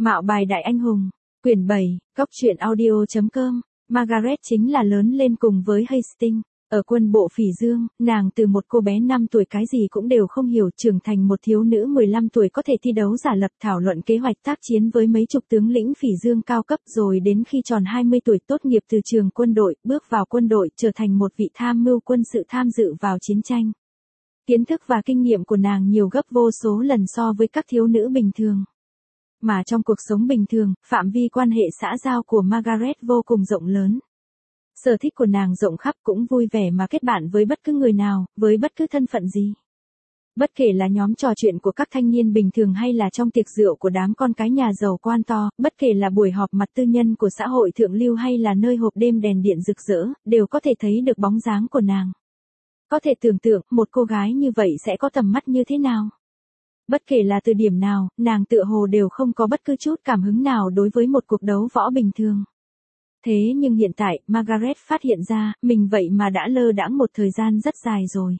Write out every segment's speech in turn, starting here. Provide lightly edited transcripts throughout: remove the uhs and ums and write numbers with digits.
Mạo bài đại anh hùng, quyển 7, Cóc truyện audio.com. Margaret chính là lớn lên cùng với Hastings. Ở quân bộ Phỉ Dương, nàng từ một cô bé 5 tuổi cái gì cũng đều không hiểu trưởng thành một thiếu nữ 15 tuổi có thể thi đấu giả lập thảo luận kế hoạch tác chiến với mấy chục tướng lĩnh Phỉ Dương cao cấp, rồi đến khi tròn 20 tuổi tốt nghiệp từ trường quân đội, bước vào quân đội trở thành một vị tham mưu quân sự tham dự vào chiến tranh. Kiến thức và kinh nghiệm của nàng nhiều gấp vô số lần so với các thiếu nữ bình thường. Mà trong cuộc sống bình thường, phạm vi quan hệ xã giao của Margaret vô cùng rộng lớn. Sở thích của nàng rộng khắp, cũng vui vẻ mà kết bạn với bất cứ người nào, với bất cứ thân phận gì. Bất kể là nhóm trò chuyện của các thanh niên bình thường hay là trong tiệc rượu của đám con cái nhà giàu quan to, bất kể là buổi họp mặt tư nhân của xã hội thượng lưu hay là nơi hộp đêm đèn điện rực rỡ, đều có thể thấy được bóng dáng của nàng. Có thể tưởng tượng, một cô gái như vậy sẽ có tầm mắt như thế nào? Bất kể là từ điểm nào, nàng tựa hồ đều không có bất cứ chút cảm hứng nào đối với một cuộc đấu võ bình thường. Thế nhưng hiện tại, Margaret phát hiện ra, mình vậy mà đã lơ đãng một thời gian rất dài rồi.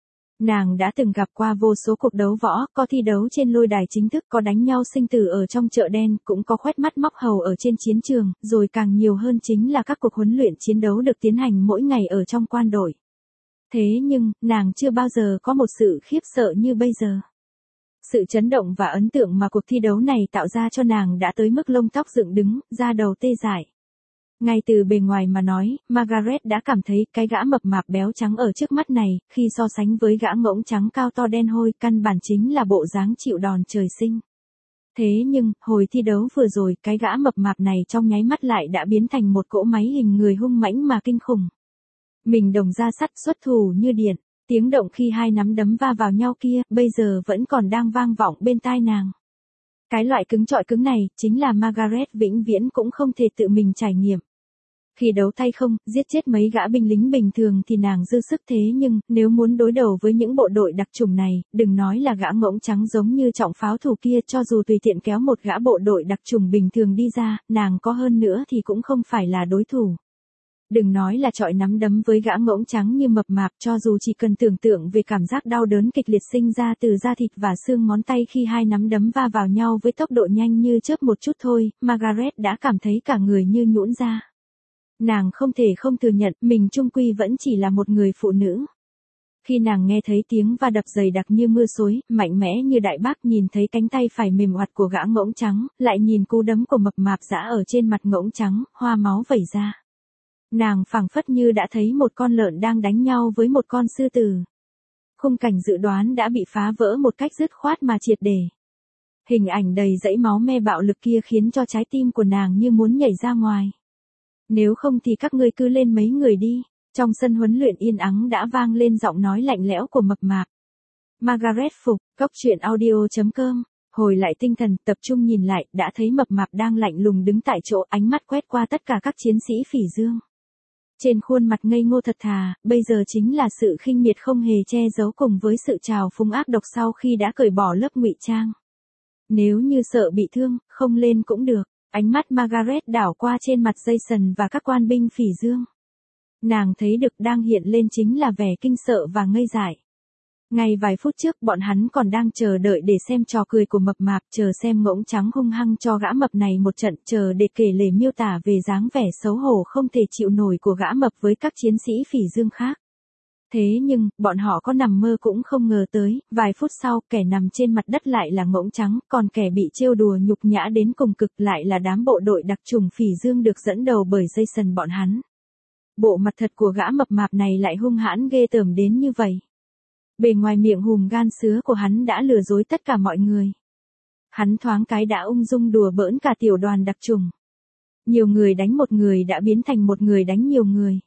Nàng đã từng gặp qua vô số cuộc đấu võ, có thi đấu trên lôi đài chính thức, có đánh nhau sinh tử ở trong chợ đen, cũng có khoét mắt móc hầu ở trên chiến trường, rồi càng nhiều hơn chính là các cuộc huấn luyện chiến đấu được tiến hành mỗi ngày ở trong quan đội. Thế nhưng, nàng chưa bao giờ có một sự khiếp sợ như bây giờ. Sự chấn động và ấn tượng mà cuộc thi đấu này tạo ra cho nàng đã tới mức lông tóc dựng đứng, da đầu tê dại. Ngay từ bề ngoài mà nói, Margaret đã cảm thấy cái gã mập mạp béo trắng ở trước mắt này, khi so sánh với gã ngỗng trắng cao to đen hôi, căn bản chính là bộ dáng chịu đòn trời sinh. Thế nhưng, hồi thi đấu vừa rồi, cái gã mập mạp này trong nháy mắt lại đã biến thành một cỗ máy hình người hung mãnh mà kinh khủng. Mình đồng da sắt xuất thủ như điện, tiếng động khi hai nắm đấm va vào nhau kia, bây giờ vẫn còn đang vang vọng bên tai nàng. Cái loại cứng trọi cứng này, chính là Margaret vĩnh viễn cũng không thể tự mình trải nghiệm. Khi đấu tay không, giết chết mấy gã binh lính bình thường thì nàng dư sức, thế nhưng, nếu muốn đối đầu với những bộ đội đặc chủng này, đừng nói là gã ngỗng trắng giống như trọng pháo thủ kia, cho dù tùy tiện kéo một gã bộ đội đặc chủng bình thường đi ra, nàng có hơn nữa thì cũng không phải là đối thủ. Đừng nói là chọi nắm đấm với gã ngỗng trắng như mập mạp, cho dù chỉ cần tưởng tượng về cảm giác đau đớn kịch liệt sinh ra từ da thịt và xương ngón tay khi hai nắm đấm va vào nhau với tốc độ nhanh như chớp một chút thôi, Margaret đã cảm thấy cả người như nhũn ra. Nàng không thể không thừa nhận, mình chung quy vẫn chỉ là một người phụ nữ. Khi nàng nghe thấy tiếng va đập dày đặc như mưa xối, mạnh mẽ như đại bác, nhìn thấy cánh tay phải mềm oặt của gã ngỗng trắng, lại nhìn cú đấm của mập mạp giã ở trên mặt ngỗng trắng, hoa máu vẩy ra. Nàng phảng phất như đã thấy một con lợn đang đánh nhau với một con sư tử. Khung cảnh dự đoán đã bị phá vỡ một cách dứt khoát mà triệt để. Hình ảnh đầy dẫy máu me bạo lực kia khiến cho trái tim của nàng như muốn nhảy ra ngoài. Nếu không thì các ngươi cứ lên mấy người đi. Trong sân huấn luyện yên ắng đã vang lên giọng nói lạnh lẽo của mập mạp. Margaret phục, Cóc truyện audio.com. Hồi lại tinh thần, tập trung nhìn lại, đã thấy mập mạp đang lạnh lùng đứng tại chỗ, ánh mắt quét qua tất cả các chiến sĩ Phỉ Dương. Trên khuôn mặt ngây ngô thật thà, bây giờ chính là sự khinh miệt không hề che giấu cùng với sự trào phúng ác độc sau khi đã cởi bỏ lớp ngụy trang. Nếu như sợ bị thương, không lên cũng được. Ánh mắt Margaret đảo qua trên mặt Jason và các quan binh Phỉ Dương. Nàng thấy được đang hiện lên chính là vẻ kinh sợ và ngây dại. Ngay vài phút trước bọn hắn còn đang chờ đợi để xem trò cười của mập mạp, chờ xem ngỗng trắng hung hăng cho gã mập này một trận, chờ để kể lể miêu tả về dáng vẻ xấu hổ không thể chịu nổi của gã mập với các chiến sĩ Phỉ Dương khác. Thế nhưng, bọn họ có nằm mơ cũng không ngờ tới, vài phút sau, kẻ nằm trên mặt đất lại là ngỗng trắng, còn kẻ bị trêu đùa nhục nhã đến cùng cực lại là đám bộ đội đặc chủng Phỉ Dương được dẫn đầu bởi Jason bọn hắn. Bộ mặt thật của gã mập mạp này lại hung hãn ghê tởm đến như vậy. Bề ngoài miệng hùm gan sứa của hắn đã lừa dối tất cả mọi người. Hắn thoáng cái đã ung dung đùa bỡn cả tiểu đoàn đặc chủng. Nhiều người đánh một người đã biến thành một người đánh nhiều người.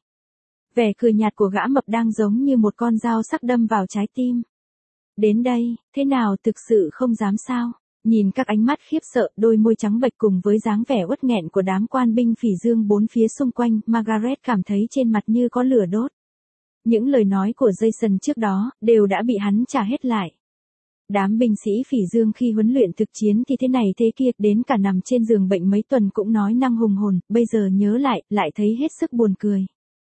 Vẻ cười nhạt của gã mập đang giống như một con dao sắc đâm vào trái tim. Đến đây, thế nào, thực sự không dám sao? Nhìn các ánh mắt khiếp sợ, đôi môi trắng bệch cùng với dáng vẻ uất nghẹn của đám quan binh Phỉ Dương bốn phía xung quanh, Margaret cảm thấy trên mặt như có lửa đốt. Những lời nói của Jason trước đó, đều đã bị hắn trả hết lại. Đám binh sĩ Phỉ Dương khi huấn luyện thực chiến thì thế này thế kia, đến cả nằm trên giường bệnh mấy tuần cũng nói năng hùng hồn, bây giờ nhớ lại thấy hết sức buồn cười.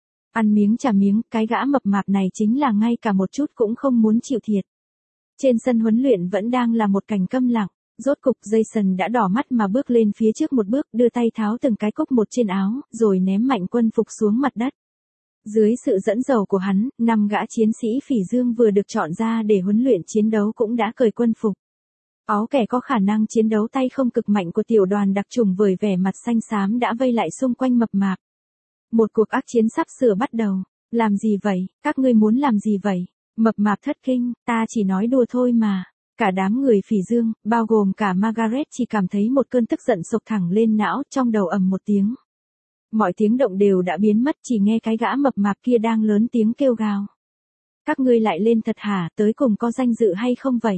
Ăn miếng trả miếng, cái gã mập mạp này chính là ngay cả một chút cũng không muốn chịu thiệt. Trên sân huấn luyện vẫn đang là một cảnh câm lặng, Rốt cục Jason đã đỏ mắt mà bước lên phía trước một bước, đưa tay tháo từng cái cúc một trên áo, rồi ném mạnh quân phục xuống mặt đất. Dưới sự dẫn dầu của hắn, 5 gã chiến sĩ phỉ dương vừa được chọn ra để huấn luyện chiến đấu cũng đã cởi quân phục. Áo kẻ có khả năng chiến đấu tay không cực mạnh của tiểu đoàn đặc chủng với vẻ mặt xanh xám đã vây lại xung quanh mập mạp. Một cuộc ác chiến sắp sửa bắt đầu. Làm gì vậy, các ngươi muốn làm gì vậy? Mập mạp thất kinh, ta chỉ nói đùa thôi mà. Cả đám người phỉ dương, bao gồm cả Margaret chỉ cảm thấy một cơn tức giận sộc thẳng lên não, trong đầu ầm một tiếng. Mọi tiếng động đều đã biến mất, chỉ nghe cái gã mập mạp kia đang lớn tiếng kêu gào. Các ngươi lại lên thật hả, tới cùng có danh dự hay không vậy?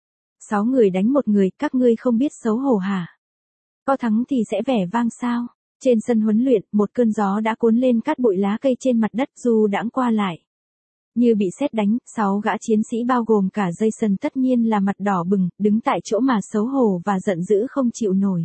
6 người đánh một người, các ngươi không biết xấu hổ hả? Có thắng thì sẽ vẻ vang sao? Trên sân huấn luyện, một cơn gió đã cuốn lên cát bụi lá cây trên mặt đất du đãng qua lại. Như bị sét đánh, 6 gã chiến sĩ bao gồm cả Jason tất nhiên là mặt đỏ bừng, đứng tại chỗ mà xấu hổ và giận dữ không chịu nổi.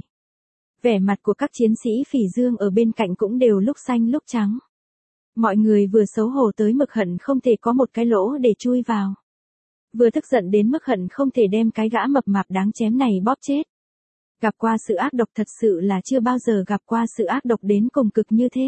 Vẻ mặt của các chiến sĩ phỉ dương ở bên cạnh cũng đều lúc xanh lúc trắng. Mọi người vừa xấu hổ tới mực hận không thể có một cái lỗ để chui vào. Vừa tức giận đến mức hận không thể đem cái gã mập mạp đáng chém này bóp chết. Gặp qua sự ác độc thật sự là chưa bao giờ gặp qua sự ác độc đến cùng cực như thế.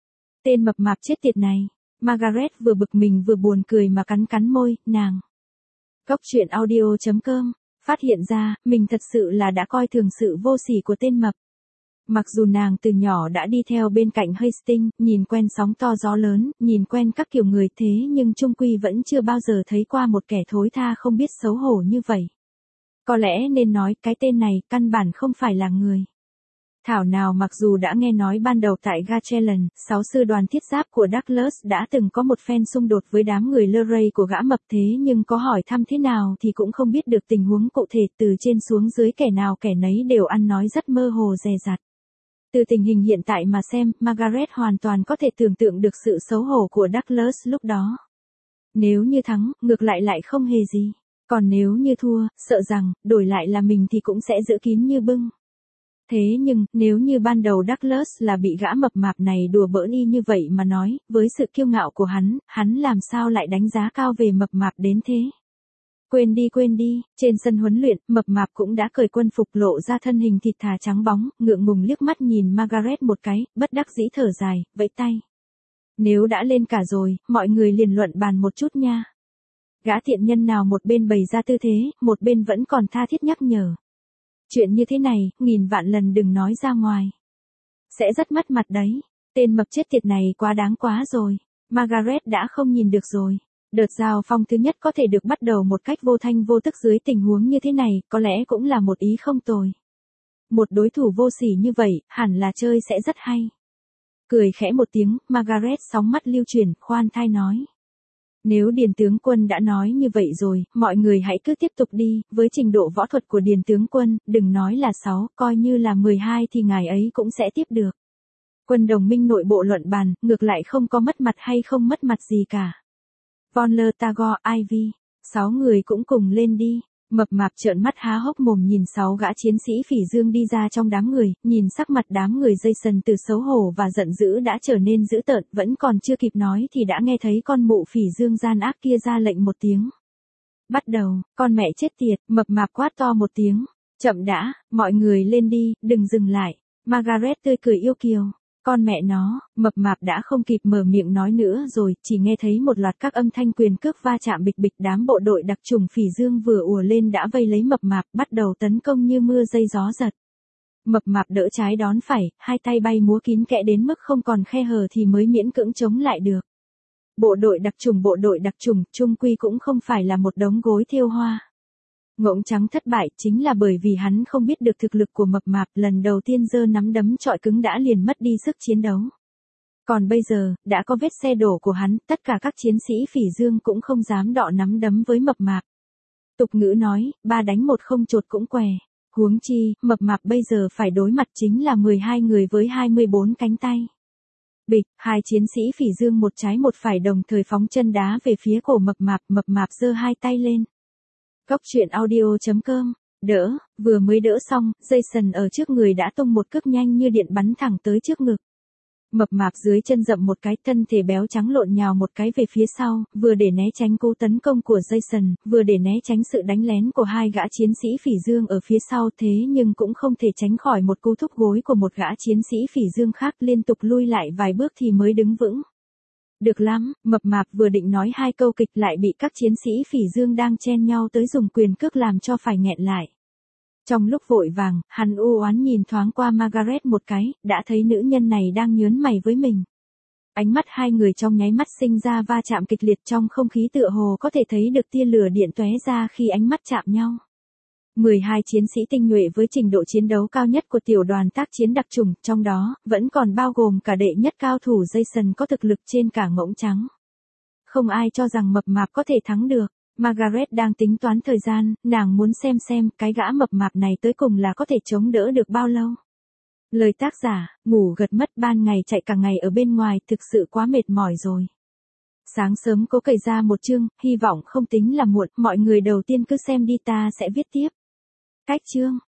Tên mập mạp chết tiệt này. Margaret vừa bực mình vừa buồn cười mà cắn cắn môi, nàng. Góc truyện audio.com, phát hiện ra, mình thật sự là đã coi thường sự vô sỉ của tên mập. Mặc dù nàng từ nhỏ đã đi theo bên cạnh Hastings, nhìn quen sóng to gió lớn, nhìn quen các kiểu người thế nhưng chung quy vẫn chưa bao giờ thấy qua một kẻ thối tha không biết xấu hổ như vậy. Có lẽ nên nói cái tên này căn bản không phải là người. Thảo nào mặc dù đã nghe nói ban đầu tại Gatchelan, 6 sư đoàn thiết giáp của Douglas đã từng có một phen xung đột với đám người Luray của gã mập thế nhưng có hỏi thăm thế nào thì cũng không biết được tình huống cụ thể từ trên xuống dưới kẻ nào kẻ nấy đều ăn nói rất mơ hồ dè dặt. Từ tình hình hiện tại mà xem, Margaret hoàn toàn có thể tưởng tượng được sự xấu hổ của Douglas lúc đó. Nếu như thắng, ngược lại lại không hề gì. Còn nếu như thua, sợ rằng, đổi lại là mình thì cũng sẽ giữ kín như bưng. Thế nhưng, nếu như ban đầu Douglas là bị gã mập mạp này đùa bỡn y như vậy mà nói, với sự kiêu ngạo của hắn làm sao lại đánh giá cao về mập mạp đến thế? Quên đi, trên sân huấn luyện, mập mạp cũng đã cởi quân phục lộ ra thân hình thịt thà trắng bóng, ngượng ngùng liếc mắt nhìn Margaret một cái, bất đắc dĩ thở dài, vẫy tay. Nếu đã lên cả rồi, mọi người liền luận bàn một chút nha. Gã tiện nhân nào một bên bày ra tư thế, một bên vẫn còn tha thiết nhắc nhở. Chuyện như thế này, nghìn vạn lần đừng nói ra ngoài. Sẽ rất mất mặt đấy. Tên mập chết tiệt này quá đáng quá rồi. Margaret đã không nhìn được rồi. Đợt giao phong thứ nhất có thể được bắt đầu một cách vô thanh vô tức dưới tình huống như thế này, có lẽ cũng là một ý không tồi. Một đối thủ vô sỉ như vậy, hẳn là chơi sẽ rất hay. Cười khẽ một tiếng, Margaret sóng mắt lưu chuyển, khoan thai nói. Nếu Điền tướng quân đã nói như vậy rồi, mọi người hãy cứ tiếp tục đi, với trình độ võ thuật của Điền tướng quân, đừng nói là 6, coi như là 12 thì ngài ấy cũng sẽ tiếp được. Quân đồng minh nội bộ luận bàn, ngược lại không có mất mặt hay không mất mặt gì cả. Von Le Tagore, Ivy, 6 người cũng cùng lên đi. Mập mạp trợn mắt há hốc mồm nhìn 6 gã chiến sĩ phỉ dương đi ra trong đám người, nhìn sắc mặt đám người Jason từ xấu hổ và giận dữ đã trở nên dữ tợn, vẫn còn chưa kịp nói thì đã nghe thấy con mụ phỉ dương gian ác kia ra lệnh một tiếng. Bắt đầu, con mẹ chết tiệt, mập mạp quát to một tiếng. Chậm đã, mọi người lên đi, đừng dừng lại. Margaret tươi cười yêu kiều. Con mẹ nó, mập mạp đã không kịp mở miệng nói nữa rồi, chỉ nghe thấy một loạt các âm thanh quyền cước va chạm bịch bịch, đám bộ đội đặc chủng phỉ dương vừa ùa lên đã vây lấy mập mạp, bắt đầu tấn công như mưa dây gió giật. Mập mạp đỡ trái đón phải, hai tay bay múa kín kẽ đến mức không còn khe hở thì mới miễn cưỡng chống lại được. Bộ đội đặc chủng, chung quy cũng không phải là một đống gối thêu hoa. Ngỗng trắng thất bại chính là bởi vì hắn không biết được thực lực của mập mạp, lần đầu tiên giơ nắm đấm chọi cứng đã liền mất đi sức chiến đấu. Còn bây giờ, đã có vết xe đổ của hắn, tất cả các chiến sĩ phỉ dương cũng không dám đọ nắm đấm với mập mạp. Tục ngữ nói, 3 đánh 1 không chột cũng què. Huống chi, mập mạp bây giờ phải đối mặt chính là 12 người với 24 cánh tay. Bịch, hai chiến sĩ phỉ dương một trái một phải đồng thời phóng chân đá về phía cổ mập mạp giơ hai tay lên. Góc truyện audio.com, đỡ, vừa mới đỡ xong, Jason ở trước người đã tung một cước nhanh như điện bắn thẳng tới trước ngực. Mập mạp dưới chân dậm một cái, thân thể béo trắng lộn nhào một cái về phía sau, vừa để né tránh cú tấn công của Jason, vừa để né tránh sự đánh lén của hai gã chiến sĩ phỉ dương ở phía sau, thế nhưng cũng không thể tránh khỏi một cú thúc gối của một gã chiến sĩ phỉ dương khác, liên tục lui lại vài bước thì mới đứng vững. Được lắm, mập mạp vừa định nói hai câu kịch lại bị các chiến sĩ phỉ dương đang chen nhau tới dùng quyền cước làm cho phải nghẹn lại. Trong lúc vội vàng, hắn u oán nhìn thoáng qua Margaret một cái, đã thấy nữ nhân này đang nhớn mày với mình. Ánh mắt hai người trong nháy mắt sinh ra va chạm kịch liệt, trong không khí tựa hồ có thể thấy được tia lửa điện tóe ra khi ánh mắt chạm nhau. 12 chiến sĩ tinh nhuệ với trình độ chiến đấu cao nhất của tiểu đoàn tác chiến đặc chủng, trong đó, vẫn còn bao gồm cả đệ nhất cao thủ Jason có thực lực trên cả ngỗng trắng. Không ai cho rằng mập mạp có thể thắng được. Margaret đang tính toán thời gian, nàng muốn xem cái gã mập mạp này tới cùng là có thể chống đỡ được bao lâu. Lời tác giả, ngủ gật mất, ban ngày chạy cả ngày ở bên ngoài thực sự quá mệt mỏi rồi. Sáng sớm cố cày ra một chương, hy vọng không tính là muộn, mọi người đầu tiên cứ xem đi ta sẽ viết tiếp. Cách chương.